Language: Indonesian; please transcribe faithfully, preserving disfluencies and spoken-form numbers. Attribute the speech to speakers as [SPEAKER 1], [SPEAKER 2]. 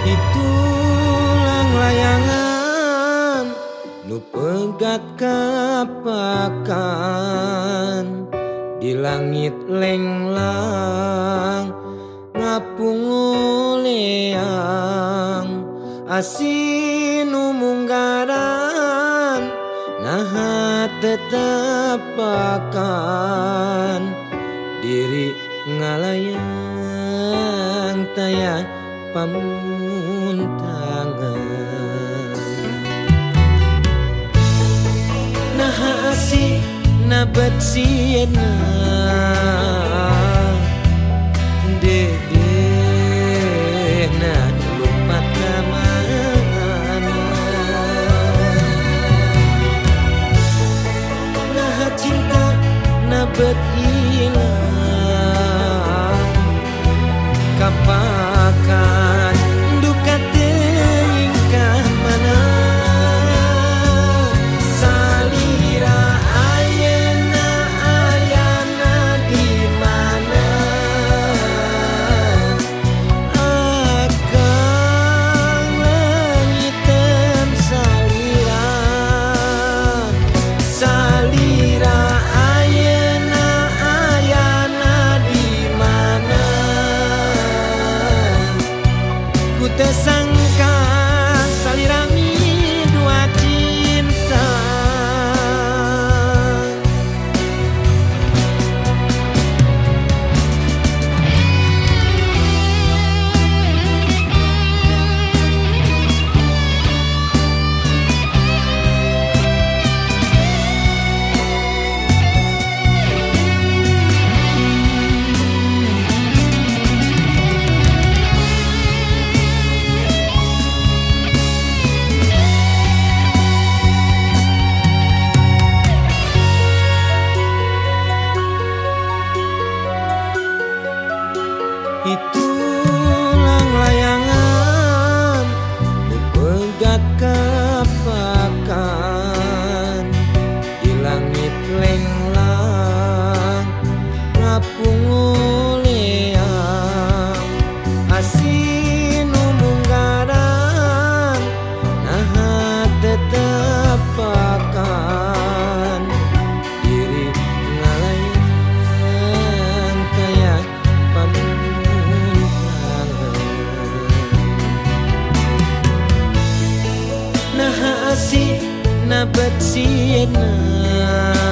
[SPEAKER 1] Itulang layangan nu pegat kapakan di langit lenglang ngapung leang asin munggaran naha tetepakan diri ngalayang taya pamuntangan naha asih nabet siena dedena lupa kamana naha cinta nabet ilang kapakan duka teuing ka mana salira ayeuna ayana di mana akang leungiteun salira salira ayeuna ayana di mana ku teu sangka salirami dua cinta Itulang layangan nu pegat kapakan di langit lenglang ngapung leang asin munggaran naha tetepakan diri ngalayang taya naha asih nabet siena